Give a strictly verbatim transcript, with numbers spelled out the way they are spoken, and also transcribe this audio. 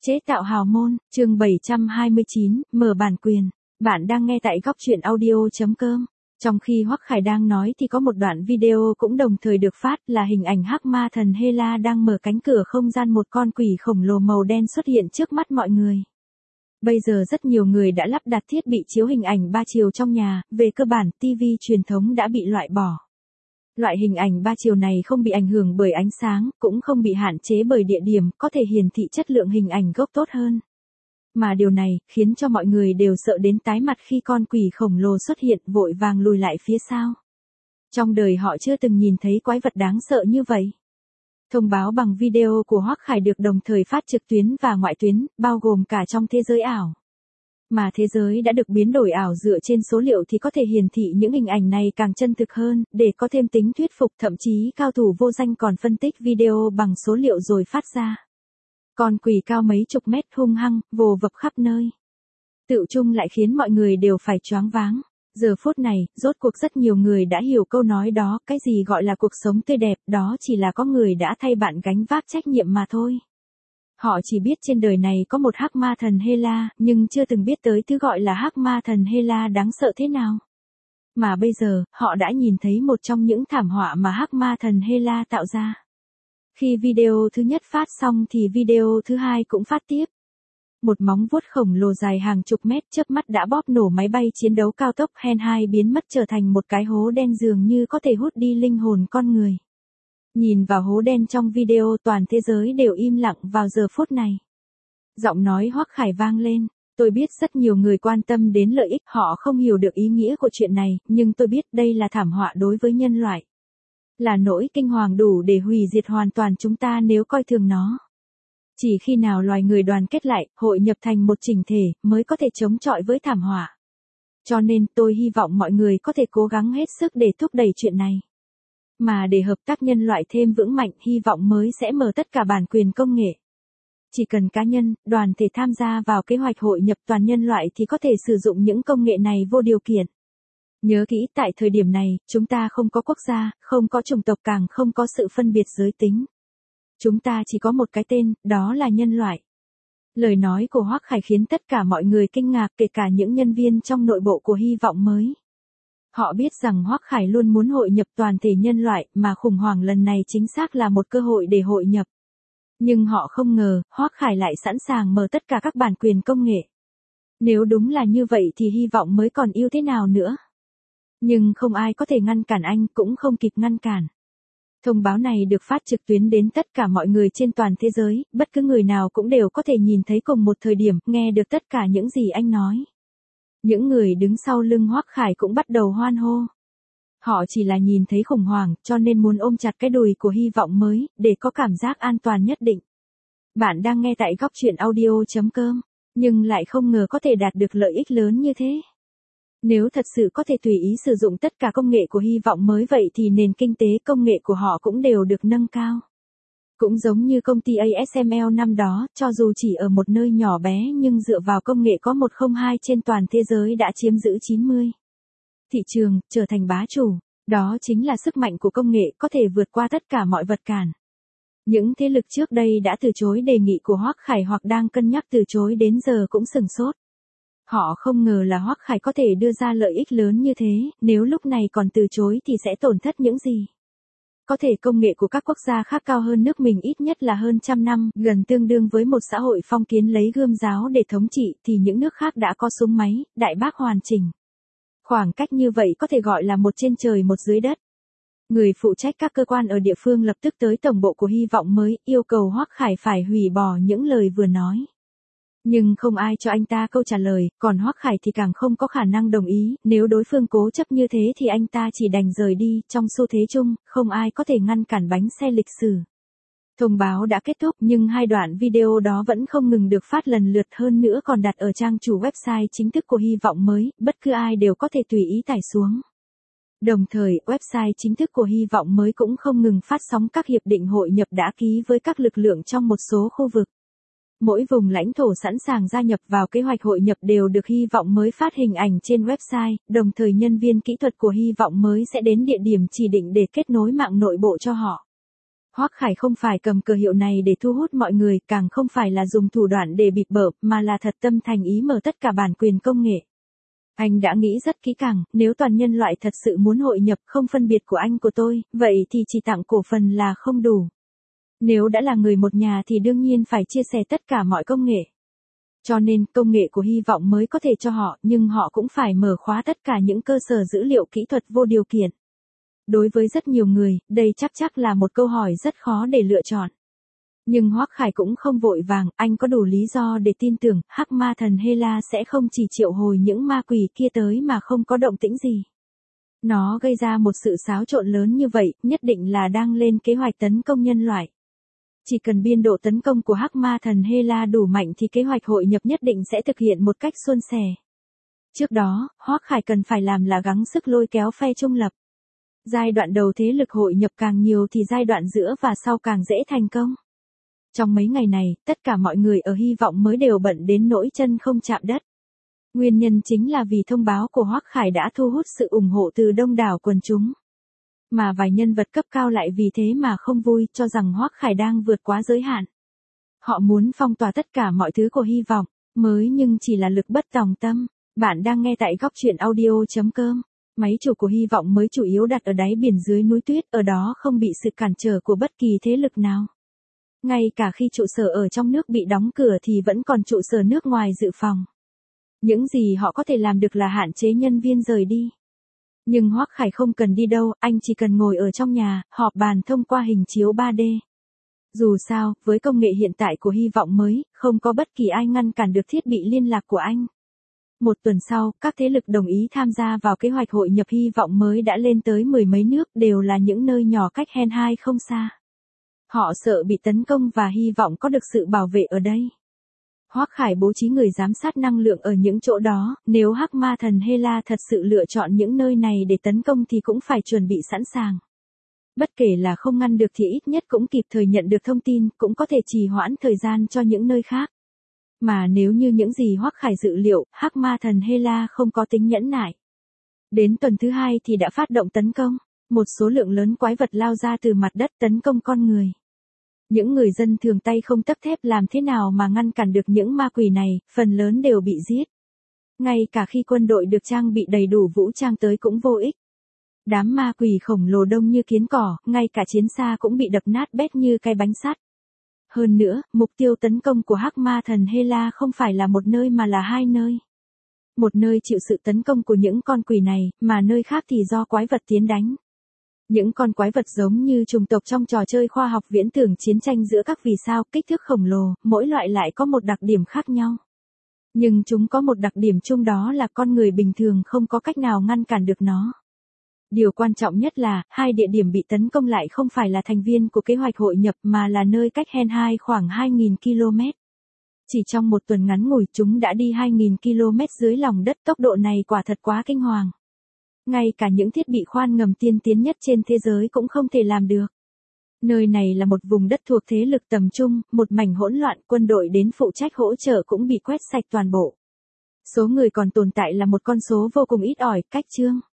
Chế tạo hào môn, chương bảy trăm hai mươi chín, mở bản quyền. Bạn đang nghe tại góc truyện audio chấm com. Trong khi Hoắc Khải đang nói thì có một đoạn video cũng đồng thời được phát là hình ảnh hắc ma thần Hela đang mở cánh cửa không gian, một con quỷ khổng lồ màu đen xuất hiện trước mắt mọi người. Bây giờ rất nhiều người đã lắp đặt thiết bị chiếu hình ảnh ba chiều trong nhà, về cơ bản ti vi truyền thống đã bị loại bỏ. Loại hình ảnh ba chiều này không bị ảnh hưởng bởi ánh sáng, cũng không bị hạn chế bởi địa điểm, có thể hiển thị chất lượng hình ảnh gốc tốt hơn. Mà điều này, khiến cho mọi người đều sợ đến tái mặt khi con quỷ khổng lồ xuất hiện, vội vàng lùi lại phía sau. Trong đời họ chưa từng nhìn thấy quái vật đáng sợ như vậy. Thông báo bằng video của Hoắc Khải được đồng thời phát trực tuyến và ngoại tuyến, bao gồm cả trong thế giới ảo. Mà thế giới đã được biến đổi ảo dựa trên số liệu thì có thể hiển thị những hình ảnh này càng chân thực hơn, để có thêm tính thuyết phục, thậm chí cao thủ vô danh còn phân tích video bằng số liệu rồi phát ra. Con quỷ cao mấy chục mét hung hăng, vồ vập khắp nơi. Tựu chung lại khiến mọi người đều phải choáng váng. Giờ phút này, rốt cuộc rất nhiều người đã hiểu câu nói đó, cái gì gọi là cuộc sống tươi đẹp, đó chỉ là có người đã thay bạn gánh vác trách nhiệm mà thôi. Họ chỉ biết trên đời này có một hắc ma thần Hela, nhưng chưa từng biết tới thứ gọi là hắc ma thần Hela đáng sợ thế nào. Mà bây giờ, họ đã nhìn thấy một trong những thảm họa mà hắc ma thần Hela tạo ra. Khi video thứ nhất phát xong thì video thứ hai cũng phát tiếp. Một móng vuốt khổng lồ dài hàng chục mét chớp mắt đã bóp nổ máy bay chiến đấu cao tốc Hen hai, biến mất trở thành một cái hố đen dường như có thể hút đi linh hồn con người. Nhìn vào hố đen trong video, toàn thế giới đều im lặng vào giờ phút này. Giọng nói Hoắc Khải vang lên, tôi biết rất nhiều người quan tâm đến lợi ích, họ không hiểu được ý nghĩa của chuyện này, nhưng tôi biết đây là thảm họa đối với nhân loại. Là nỗi kinh hoàng đủ để hủy diệt hoàn toàn chúng ta nếu coi thường nó. Chỉ khi nào loài người đoàn kết lại, hội nhập thành một chỉnh thể, mới có thể chống chọi với thảm họa. Cho nên tôi hy vọng mọi người có thể cố gắng hết sức để thúc đẩy chuyện này. Mà để hợp tác nhân loại thêm vững mạnh, hy vọng mới sẽ mở tất cả bản quyền công nghệ. Chỉ cần cá nhân, đoàn thể tham gia vào kế hoạch hội nhập toàn nhân loại thì có thể sử dụng những công nghệ này vô điều kiện. Nhớ kỹ, tại thời điểm này, chúng ta không có quốc gia, không có chủng tộc, càng không có sự phân biệt giới tính. Chúng ta chỉ có một cái tên, đó là nhân loại. Lời nói của Hoắc Khải khiến tất cả mọi người kinh ngạc, kể cả những nhân viên trong nội bộ của Hy vọng mới. Họ biết rằng Hoắc Khải luôn muốn hội nhập toàn thể nhân loại, mà khủng hoảng lần này chính xác là một cơ hội để hội nhập. Nhưng họ không ngờ, Hoắc Khải lại sẵn sàng mở tất cả các bản quyền công nghệ. Nếu đúng là như vậy thì Hy vọng mới còn yêu thế nào nữa. Nhưng không ai có thể ngăn cản anh, cũng không kịp ngăn cản. Thông báo này được phát trực tuyến đến tất cả mọi người trên toàn thế giới, bất cứ người nào cũng đều có thể nhìn thấy cùng một thời điểm, nghe được tất cả những gì anh nói. Những người đứng sau lưng Hoắc Khải cũng bắt đầu hoan hô. Họ chỉ là nhìn thấy khủng hoảng, cho nên muốn ôm chặt cái đùi của Hy vọng mới, để có cảm giác an toàn nhất định. Bạn đang nghe tại góc truyện audio chấm com, nhưng lại không ngờ có thể đạt được lợi ích lớn như thế. Nếu thật sự có thể tùy ý sử dụng tất cả công nghệ của Hy vọng mới vậy thì nền kinh tế công nghệ của họ cũng đều được nâng cao. Cũng giống như công ty a ét em lờ năm đó, cho dù chỉ ở một nơi nhỏ bé nhưng dựa vào công nghệ có một không hai trên toàn thế giới đã chiếm giữ chín mươi thị trường, trở thành bá chủ. Đó chính là sức mạnh của công nghệ, có thể vượt qua tất cả mọi vật cản. Những thế lực trước đây đã từ chối đề nghị của Hoắc Khải hoặc đang cân nhắc từ chối đến giờ cũng sửng sốt. Họ không ngờ là Hoắc Khải có thể đưa ra lợi ích lớn như thế, nếu lúc này còn từ chối thì sẽ tổn thất những gì. Có thể công nghệ của các quốc gia khác cao hơn nước mình ít nhất là hơn trăm năm, gần tương đương với một xã hội phong kiến lấy gươm giáo để thống trị, thì những nước khác đã có súng máy, đại bác hoàn chỉnh. Khoảng cách như vậy có thể gọi là một trên trời một dưới đất. Người phụ trách các cơ quan ở địa phương lập tức tới tổng bộ của Hy vọng mới, yêu cầu Hoắc Khải phải hủy bỏ những lời vừa nói. Nhưng không ai cho anh ta câu trả lời, còn Hoắc Khải thì càng không có khả năng đồng ý, nếu đối phương cố chấp như thế thì anh ta chỉ đành rời đi, trong xu thế chung, không ai có thể ngăn cản bánh xe lịch sử. Thông báo đã kết thúc nhưng hai đoạn video đó vẫn không ngừng được phát lần lượt, hơn nữa còn đặt ở trang chủ website chính thức của Hy vọng mới, bất cứ ai đều có thể tùy ý tải xuống. Đồng thời, website chính thức của Hy vọng mới cũng không ngừng phát sóng các hiệp định hội nhập đã ký với các lực lượng trong một số khu vực. Mỗi vùng lãnh thổ sẵn sàng gia nhập vào kế hoạch hội nhập đều được Hy vọng mới phát hình ảnh trên website, đồng thời nhân viên kỹ thuật của Hy vọng mới sẽ đến địa điểm chỉ định để kết nối mạng nội bộ cho họ. Hoắc Khải không phải cầm cờ hiệu này để thu hút mọi người, càng không phải là dùng thủ đoạn để bịp bợm, mà là thật tâm thành ý mở tất cả bản quyền công nghệ. Anh đã nghĩ rất kỹ càng, nếu toàn nhân loại thật sự muốn hội nhập không phân biệt của anh của tôi, vậy thì chỉ tặng cổ phần là không đủ. Nếu đã là người một nhà thì đương nhiên phải chia sẻ tất cả mọi công nghệ. Cho nên, công nghệ của hy vọng mới có thể cho họ, nhưng họ cũng phải mở khóa tất cả những cơ sở dữ liệu kỹ thuật vô điều kiện. Đối với rất nhiều người, đây chắc chắc là một câu hỏi rất khó để lựa chọn. Nhưng Hoắc Khải cũng không vội vàng, anh có đủ lý do để tin tưởng, hắc ma thần Hela sẽ không chỉ triệu hồi những ma quỷ kia tới mà không có động tĩnh gì. Nó gây ra một sự xáo trộn lớn như vậy, nhất định là đang lên kế hoạch tấn công nhân loại. Chỉ cần biên độ tấn công của hắc ma thần Hela đủ mạnh thì kế hoạch hội nhập nhất định sẽ thực hiện một cách suôn sẻ. Trước đó, Hoắc Khải cần phải làm là gắng sức lôi kéo phe trung lập. Giai đoạn đầu thế lực hội nhập càng nhiều thì giai đoạn giữa và sau càng dễ thành công. Trong mấy ngày này, tất cả mọi người ở hy vọng mới đều bận đến nỗi chân không chạm đất. Nguyên nhân chính là vì thông báo của Hoắc Khải đã thu hút sự ủng hộ từ đông đảo quần chúng. Mà vài nhân vật cấp cao lại vì thế mà không vui, cho rằng Hoắc Khải đang vượt quá giới hạn. Họ muốn phong tỏa tất cả mọi thứ của hy vọng, mới nhưng chỉ là lực bất tòng tâm. Bạn đang nghe tại góc truyện audio chấm com. Máy chủ của hy vọng mới chủ yếu đặt ở đáy biển dưới núi tuyết, ở đó không bị sự cản trở của bất kỳ thế lực nào. Ngay cả khi trụ sở ở trong nước bị đóng cửa thì vẫn còn trụ sở nước ngoài dự phòng. Những gì họ có thể làm được là hạn chế nhân viên rời đi. Nhưng Hoắc Khải không cần đi đâu, anh chỉ cần ngồi ở trong nhà, họp bàn thông qua hình chiếu ba D. Dù sao, với công nghệ hiện tại của hy vọng mới, không có bất kỳ ai ngăn cản được thiết bị liên lạc của anh. Một tuần sau, các thế lực đồng ý tham gia vào kế hoạch hội nhập hy vọng mới đã lên tới mười mấy nước, đều là những nơi nhỏ cách Henhai không xa. Họ sợ bị tấn công và hy vọng có được sự bảo vệ ở đây. Hoắc Khải bố trí người giám sát năng lượng ở những chỗ đó, nếu hắc ma thần Hela thật sự lựa chọn những nơi này để tấn công thì cũng phải chuẩn bị sẵn sàng. Bất kể là không ngăn được thì ít nhất cũng kịp thời nhận được thông tin, cũng có thể trì hoãn thời gian cho những nơi khác. Mà nếu như những gì Hoắc Khải dự liệu, hắc ma thần Hela không có tính nhẫn nại. Đến tuần thứ hai thì đã phát động tấn công, một số lượng lớn quái vật lao ra từ mặt đất tấn công con người. Những người dân thường tay không tấc thép làm thế nào mà ngăn cản được những ma quỷ này, phần lớn đều bị giết. Ngay cả khi quân đội được trang bị đầy đủ vũ trang tới cũng vô ích. Đám ma quỷ khổng lồ đông như kiến cỏ, ngay cả chiến xa cũng bị đập nát bét như cái bánh sắt. Hơn nữa, mục tiêu tấn công của hắc ma thần Hela không phải là một nơi mà là hai nơi. Một nơi chịu sự tấn công của những con quỷ này, mà nơi khác thì do quái vật tiến đánh. Những con quái vật giống như chủng tộc trong trò chơi khoa học viễn tưởng chiến tranh giữa các vì sao, kích thước khổng lồ, mỗi loại lại có một đặc điểm khác nhau. Nhưng chúng có một đặc điểm chung, đó là con người bình thường không có cách nào ngăn cản được nó. Điều quan trọng nhất là, hai địa điểm bị tấn công lại không phải là thành viên của kế hoạch hội nhập mà là nơi cách Henhai khoảng hai nghìn ki lô mét. Chỉ trong một tuần ngắn ngủi chúng đã đi hai nghìn ki lô mét dưới lòng đất, tốc độ này quả thật quá kinh hoàng. Ngay cả những thiết bị khoan ngầm tiên tiến nhất trên thế giới cũng không thể làm được. Nơi này là một vùng đất thuộc thế lực tầm trung, một mảnh hỗn loạn, quân đội đến phụ trách hỗ trợ cũng bị quét sạch toàn bộ. Số người còn tồn tại là một con số vô cùng ít ỏi, cách chương.